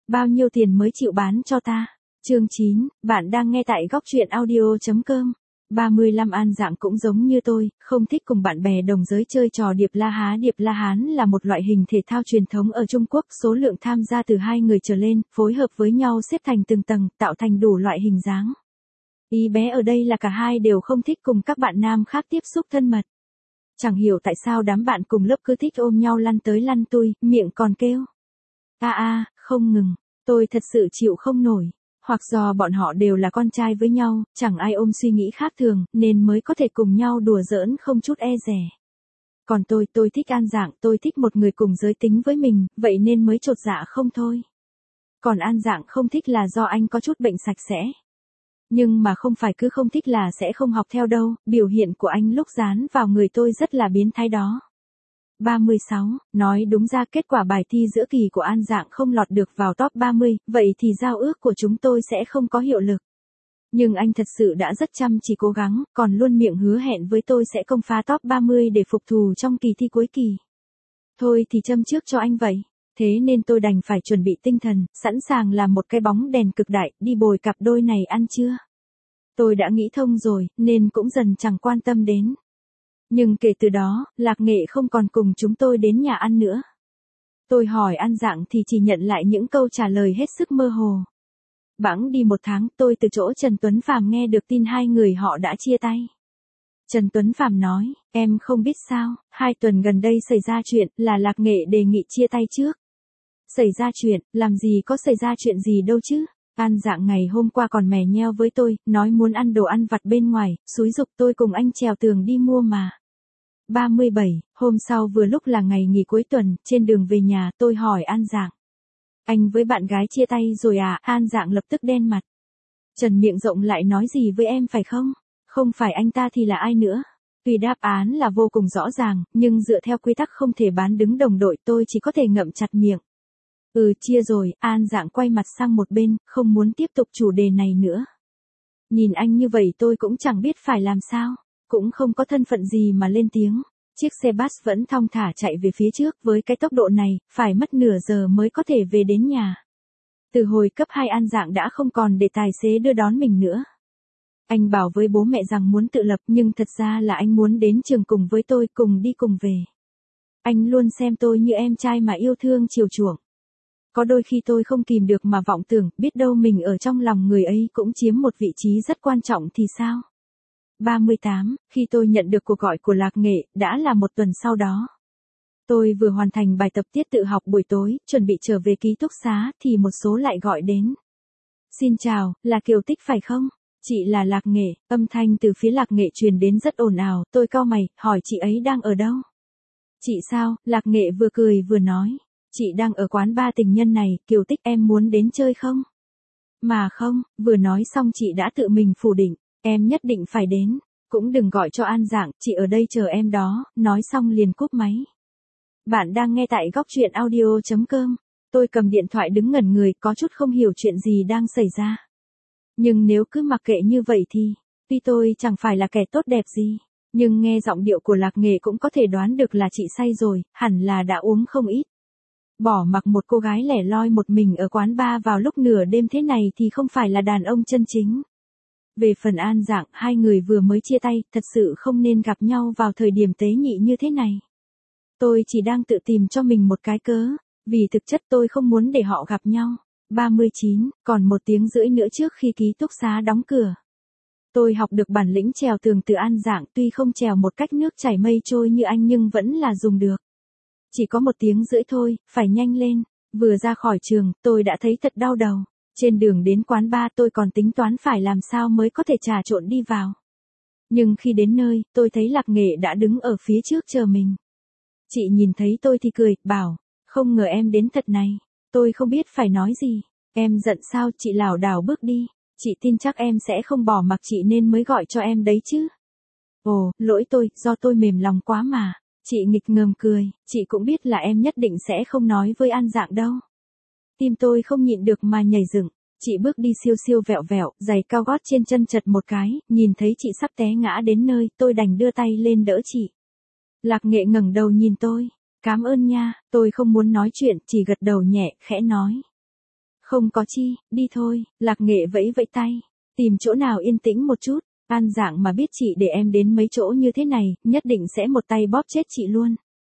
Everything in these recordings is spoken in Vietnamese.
Bao nhiêu tiền mới chịu bán cho ta? Chương 9, bạn đang nghe tại góc truyện audio.com. 35 An Dạng cũng giống như tôi, không thích cùng bạn bè đồng giới chơi trò điệp la há. Điệp la hán là một loại hình thể thao truyền thống ở Trung Quốc, số lượng tham gia từ 2 người trở lên, phối hợp với nhau xếp thành từng tầng, tạo thành đủ loại hình dáng. Ý bé ở đây là cả hai đều không thích cùng các bạn nam khác tiếp xúc thân mật. Chẳng hiểu tại sao đám bạn cùng lớp cứ thích ôm nhau lăn tới lăn tui, miệng còn kêu không ngừng. Tôi thật sự chịu không nổi. Hoặc do bọn họ đều là con trai với nhau, chẳng ai ôm suy nghĩ khác thường, nên mới có thể cùng nhau đùa giỡn không chút e dè. Còn tôi thích An Dạng, tôi thích một người cùng giới tính với mình, vậy nên mới chột dạ không thôi. Còn An Dạng không thích là do anh có chút bệnh sạch sẽ. Nhưng mà không phải cứ không thích là sẽ không học theo đâu, biểu hiện của anh lúc dán vào người tôi rất là biến thái đó. 36, nói đúng ra kết quả bài thi giữa kỳ của An Dạng không lọt được vào top 30, vậy thì giao ước của chúng tôi sẽ không có hiệu lực. Nhưng anh thật sự đã rất chăm chỉ cố gắng, còn luôn miệng hứa hẹn với tôi sẽ công phá top 30 để phục thù trong kỳ thi cuối kỳ. Thôi thì châm trước cho anh vậy. Thế nên tôi đành phải chuẩn bị tinh thần, sẵn sàng làm một cái bóng đèn cực đại, đi bồi cặp đôi này ăn trưa. Tôi đã nghĩ thông rồi, nên cũng dần chẳng quan tâm đến. Nhưng kể từ đó, Lạc Nghệ không còn cùng chúng tôi đến nhà ăn nữa. Tôi hỏi An Dạng thì chỉ nhận lại những câu trả lời hết sức mơ hồ. Bẵng đi 1 tháng, tôi từ chỗ Trần Tuấn Phàm nghe được tin hai người họ đã chia tay. Trần Tuấn Phàm nói, em không biết sao, 2 tuần gần đây xảy ra chuyện là Lạc Nghệ đề nghị chia tay trước. Xảy ra chuyện, làm gì có xảy ra chuyện gì đâu chứ. An Dạng ngày hôm qua còn mè nheo với tôi, nói muốn ăn đồ ăn vặt bên ngoài, xúi giục tôi cùng anh trèo tường đi mua mà. 37, hôm sau vừa lúc là ngày nghỉ cuối tuần, trên đường về nhà tôi hỏi An Dạng. Anh với bạn gái chia tay rồi à? An Dạng lập tức đen mặt. Trần miệng rộng lại nói gì với em phải không? Không phải anh ta thì là ai nữa? Tuy đáp án là vô cùng rõ ràng, nhưng dựa theo quy tắc không thể bán đứng đồng đội tôi chỉ có thể ngậm chặt miệng. Chia rồi, An Dạng quay mặt sang một bên, không muốn tiếp tục chủ đề này nữa. Nhìn anh như vậy tôi cũng chẳng biết phải làm sao, cũng không có thân phận gì mà lên tiếng. Chiếc xe bus vẫn thong thả chạy về phía trước, với cái tốc độ này, phải mất nửa giờ mới có thể về đến nhà. Từ hồi cấp 2 An Dạng đã không còn để tài xế đưa đón mình nữa. Anh bảo với bố mẹ rằng muốn tự lập nhưng thật ra là anh muốn đến trường cùng với tôi, cùng đi cùng về. Anh luôn xem tôi như em trai mà yêu thương chiều chuộng. Có đôi khi tôi không kìm được mà vọng tưởng, biết đâu mình ở trong lòng người ấy cũng chiếm một vị trí rất quan trọng thì sao? 38, khi tôi nhận được cuộc gọi của Lạc Nghệ, đã là 1 tuần sau đó. Tôi vừa hoàn thành bài tập tiết tự học buổi tối, chuẩn bị trở về ký túc xá, thì một số lại gọi đến. Xin chào, là Kiều Tích phải không? Chị là Lạc Nghệ, âm thanh từ phía Lạc Nghệ truyền đến rất ồn ào, tôi cau mày, hỏi chị ấy đang ở đâu? Chị sao? Lạc Nghệ vừa cười vừa nói. Chị đang ở quán bar tình nhân này, Kiều Tích em muốn đến chơi không? Mà không, vừa nói xong chị đã tự mình phủ định, em nhất định phải đến, cũng đừng gọi cho An Dạng, chị ở đây chờ em đó, nói xong liền cúp máy. Bạn đang nghe tại góc truyện audio.com, tôi cầm điện thoại đứng ngẩn người, có chút không hiểu chuyện gì đang xảy ra. Nhưng nếu cứ mặc kệ như vậy thì, tuy tôi chẳng phải là kẻ tốt đẹp gì, nhưng nghe giọng điệu của Lạc Nghệ cũng có thể đoán được là chị say rồi, hẳn là đã uống không ít. Bỏ mặc một cô gái lẻ loi một mình ở quán bar vào lúc nửa đêm thế này thì không phải là đàn ông chân chính. Về phần An Dạng, hai người vừa mới chia tay, thật sự không nên gặp nhau vào thời điểm tế nhị như thế này. Tôi chỉ đang tự tìm cho mình một cái cớ, vì thực chất tôi không muốn để họ gặp nhau. 39, còn 1 tiếng rưỡi nữa trước khi ký túc xá đóng cửa. Tôi học được bản lĩnh trèo tường từ An Dạng, tuy không trèo một cách nước chảy mây trôi như anh nhưng vẫn là dùng được. Chỉ có 1 tiếng rưỡi thôi, phải nhanh lên. Vừa ra khỏi trường, tôi đã thấy thật đau đầu. Trên đường đến quán bar tôi còn tính toán phải làm sao mới có thể trà trộn đi vào. Nhưng khi đến nơi, tôi thấy Lạc Nghệ đã đứng ở phía trước chờ mình. Chị nhìn thấy tôi thì cười, bảo, không ngờ em đến thật này. Tôi không biết phải nói gì. Em giận sao? Chị lảo đảo bước đi. Chị tin chắc em sẽ không bỏ mặc chị nên mới gọi cho em đấy chứ. Ồ, lỗi tôi, do tôi mềm lòng quá mà. Chị nghịch ngợm cười, chị cũng biết là em nhất định sẽ không nói với An Dạng đâu. Tim tôi không nhịn được mà nhảy dựng. Chị bước đi siêu siêu vẹo vẹo, giày cao gót trên chân chật một cái, nhìn thấy chị sắp té ngã đến nơi, tôi đành đưa tay lên đỡ chị. Lạc Nghệ ngẩng đầu nhìn tôi. Cảm ơn nha, tôi không muốn nói chuyện, chỉ gật đầu nhẹ, khẽ nói. Không có chi, đi thôi, Lạc Nghệ vẫy vẫy tay. Tìm chỗ nào yên tĩnh một chút, An Dạng mà biết chị để em đến mấy chỗ như thế này, nhất định sẽ một tay bóp chết chị luôn.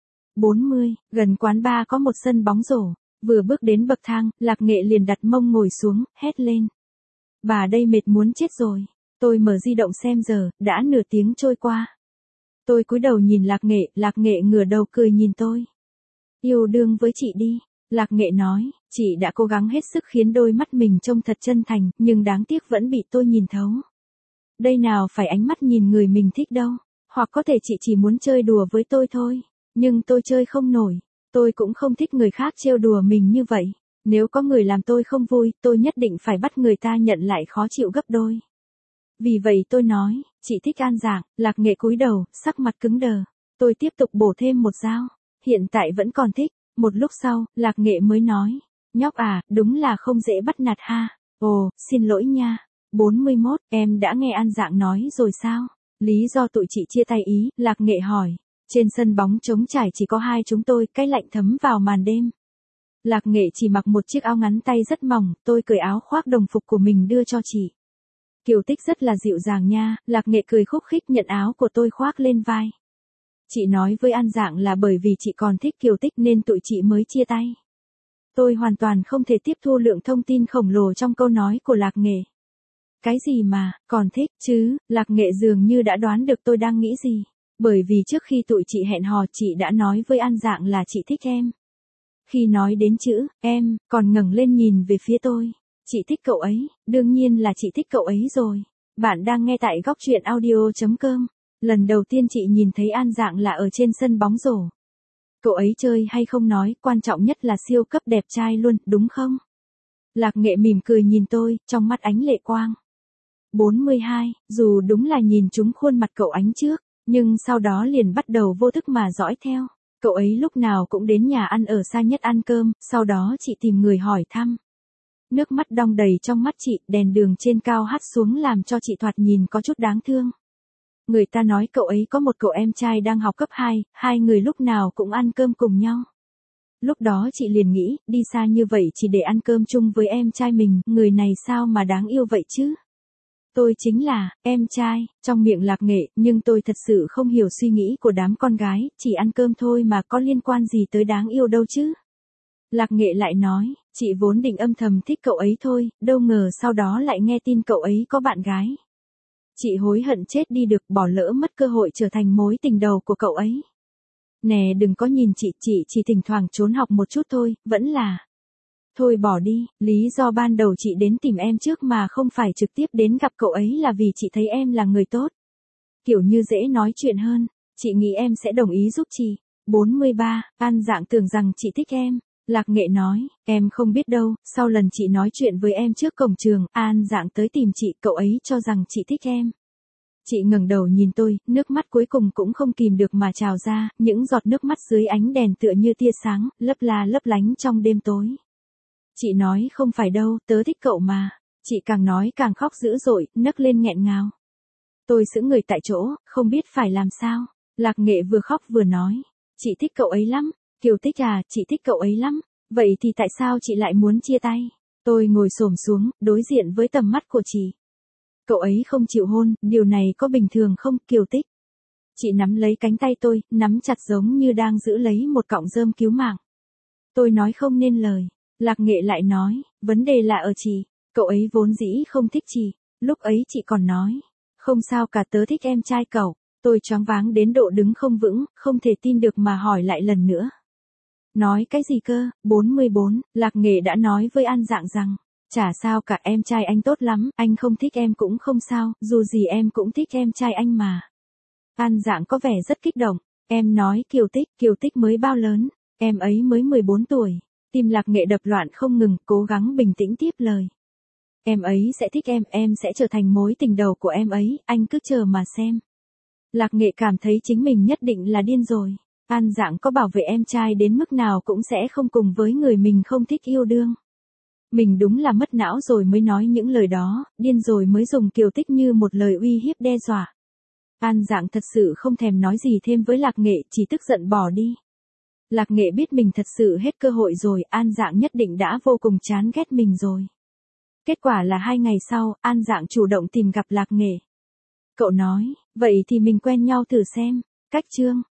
40, gần quán bar có một sân bóng rổ. Vừa bước đến bậc thang, Lạc Nghệ liền đặt mông ngồi xuống, hét lên. Bà đây mệt muốn chết rồi. Tôi mở di động xem giờ, đã nửa tiếng trôi qua. Tôi cúi đầu nhìn Lạc Nghệ ngửa đầu cười nhìn tôi. Yêu đương với chị đi. Lạc Nghệ nói, chị đã cố gắng hết sức khiến đôi mắt mình trông thật chân thành, nhưng đáng tiếc vẫn bị tôi nhìn thấu. Đây nào phải ánh mắt nhìn người mình thích đâu. Hoặc có thể chị chỉ muốn chơi đùa với tôi thôi. Nhưng tôi chơi không nổi. Tôi cũng không thích người khác trêu đùa mình như vậy. Nếu có người làm tôi không vui, tôi nhất định phải bắt người ta nhận lại khó chịu gấp đôi. Vì vậy tôi nói, chị thích An Dạng. Lạc Nghệ cúi đầu, sắc mặt cứng đờ. Tôi tiếp tục bổ thêm một dao. Hiện tại vẫn còn thích. Một lúc sau, Lạc Nghệ mới nói. Nhóc à, đúng là không dễ bắt nạt ha. Ồ, xin lỗi nha. 41, em đã nghe An Dạng nói rồi sao? Lý do tụi chị chia tay ý, Lạc Nghệ hỏi. Trên sân bóng trống trải chỉ có hai chúng tôi, cái lạnh thấm vào màn đêm. Lạc Nghệ chỉ mặc một chiếc áo ngắn tay rất mỏng, tôi cởi áo khoác đồng phục của mình đưa cho chị. Kiều Tích rất là dịu dàng nha, Lạc Nghệ cười khúc khích nhận áo của tôi khoác lên vai. Chị nói với An Dạng là bởi vì chị còn thích Kiều Tích nên tụi chị mới chia tay. Tôi hoàn toàn không thể tiếp thu lượng thông tin khổng lồ trong câu nói của Lạc Nghệ. Cái gì mà, còn thích chứ, Lạc Nghệ dường như đã đoán được tôi đang nghĩ gì. Bởi vì trước khi tụi chị hẹn hò chị đã nói với An Dạng là chị thích em. Khi nói đến chữ, em, còn ngẩng lên nhìn về phía tôi. Chị thích cậu ấy, đương nhiên là chị thích cậu ấy rồi. Bạn đang nghe tại góc truyện audio.com. Lần đầu tiên chị nhìn thấy An Dạng là ở trên sân bóng rổ. Cậu ấy chơi hay không nói, quan trọng nhất là siêu cấp đẹp trai luôn, đúng không? Lạc Nghệ mỉm cười nhìn tôi, trong mắt ánh lệ quang. 42, dù đúng là nhìn trúng khuôn mặt cậu ánh trước, nhưng sau đó liền bắt đầu vô thức mà dõi theo. Cậu ấy lúc nào cũng đến nhà ăn ở xa nhất ăn cơm, sau đó chị tìm người hỏi thăm. Nước mắt đong đầy trong mắt chị, đèn đường trên cao hắt xuống làm cho chị thoạt nhìn có chút đáng thương. Người ta nói cậu ấy có một cậu em trai đang học cấp 2, hai người lúc nào cũng ăn cơm cùng nhau. Lúc đó chị liền nghĩ, đi xa như vậy chỉ để ăn cơm chung với em trai mình, người này sao mà đáng yêu vậy chứ? Tôi chính là, em trai, trong miệng Lạc Nghệ, nhưng tôi thật sự không hiểu suy nghĩ của đám con gái, chỉ ăn cơm thôi mà có liên quan gì tới đáng yêu đâu chứ. Lạc Nghệ lại nói, chị vốn định âm thầm thích cậu ấy thôi, đâu ngờ sau đó lại nghe tin cậu ấy có bạn gái. Chị hối hận chết đi được, bỏ lỡ mất cơ hội trở thành mối tình đầu của cậu ấy. Nè đừng có nhìn chị chỉ thỉnh thoảng trốn học một chút thôi, vẫn là... Thôi bỏ đi, lý do ban đầu chị đến tìm em trước mà không phải trực tiếp đến gặp cậu ấy là vì chị thấy em là người tốt. Kiểu như dễ nói chuyện hơn, chị nghĩ em sẽ đồng ý giúp chị. 43, An Dạng tưởng rằng chị thích em. Lạc Nghệ nói, em không biết đâu, sau lần chị nói chuyện với em trước cổng trường, An Dạng tới tìm chị, cậu ấy cho rằng chị thích em. Chị ngẩng đầu nhìn tôi, nước mắt cuối cùng cũng không kìm được mà trào ra, những giọt nước mắt dưới ánh đèn tựa như tia sáng, lấp la lấp lánh trong đêm tối. Chị nói không phải đâu, tớ thích cậu mà. Chị càng nói càng khóc dữ dội, nấc lên nghẹn ngào. Tôi sững người tại chỗ, không biết phải làm sao. Lạc Nghệ vừa khóc vừa nói. Chị thích cậu ấy lắm. Kiều Tích à, chị thích cậu ấy lắm. Vậy thì tại sao chị lại muốn chia tay? Tôi ngồi xổm xuống, đối diện với tầm mắt của chị. Cậu ấy không chịu hôn, điều này có bình thường không, Kiều Tích? Chị nắm lấy cánh tay tôi, nắm chặt giống như đang giữ lấy một cọng rơm cứu mạng. Tôi nói không nên lời. Lạc Nghệ lại nói, vấn đề là ở chị, cậu ấy vốn dĩ không thích chị, lúc ấy chị còn nói, không sao cả tớ thích em trai cậu, tôi choáng váng đến độ đứng không vững, không thể tin được mà hỏi lại lần nữa. Nói cái gì cơ, 44, Lạc Nghệ đã nói với An Dạng rằng, chả sao cả em trai anh tốt lắm, anh không thích em cũng không sao, dù gì em cũng thích em trai anh mà. An Dạng có vẻ rất kích động, em nói Kiều Tích mới bao lớn, em ấy mới 14 tuổi. Tim Lạc Nghệ đập loạn không ngừng, cố gắng bình tĩnh tiếp lời. Em ấy sẽ thích em sẽ trở thành mối tình đầu của em ấy, anh cứ chờ mà xem. Lạc Nghệ cảm thấy chính mình nhất định là điên rồi. An Dạng có bảo vệ em trai đến mức nào cũng sẽ không cùng với người mình không thích yêu đương. Mình đúng là mất não rồi mới nói những lời đó, điên rồi mới dùng Kiều Tích như một lời uy hiếp đe dọa. An Dạng thật sự không thèm nói gì thêm với Lạc Nghệ, chỉ tức giận bỏ đi. Lạc Nghệ biết mình thật sự hết cơ hội rồi, An Dạng nhất định đã vô cùng chán ghét mình rồi. Kết quả là 2 ngày sau, An Dạng chủ động tìm gặp Lạc Nghệ. Cậu nói, vậy thì mình quen nhau thử xem. Cách chương